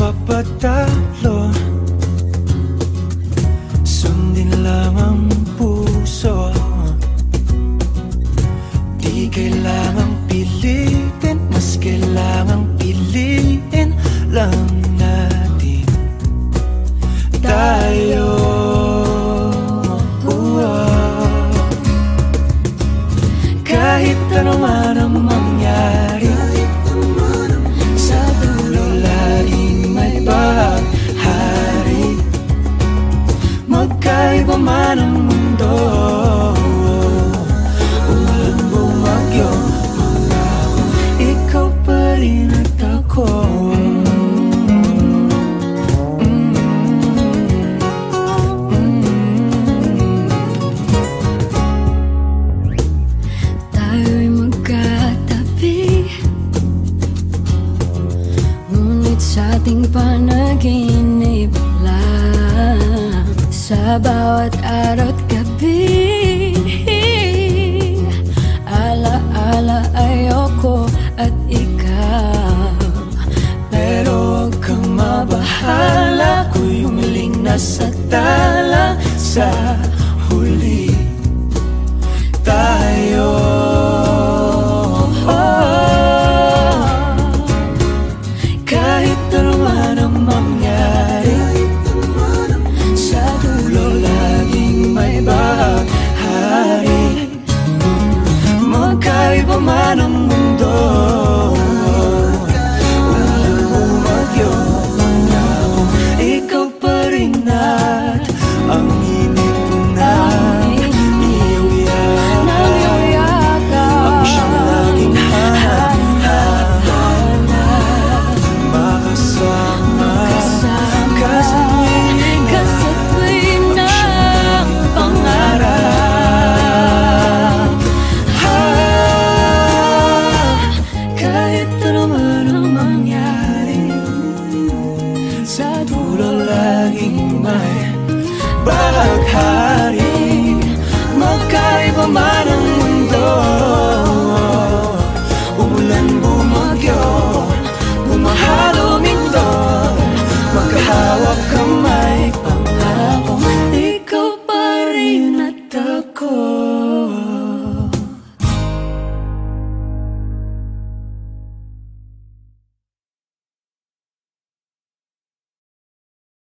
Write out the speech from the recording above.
magpapatalo. Sundin lang ang puso, di kailangang pilitin, mas kailangang piliin lang natin tayo. Kahit ano man ang mangyari, sa dulo laging may paghari. Magkaiba man ang mundo, umulan bumagyo, pangako ikaw pa rin at ako. Tayo'y magkatabi, ngunit sa ating panaginip lang. Sa bawat araw at gabi,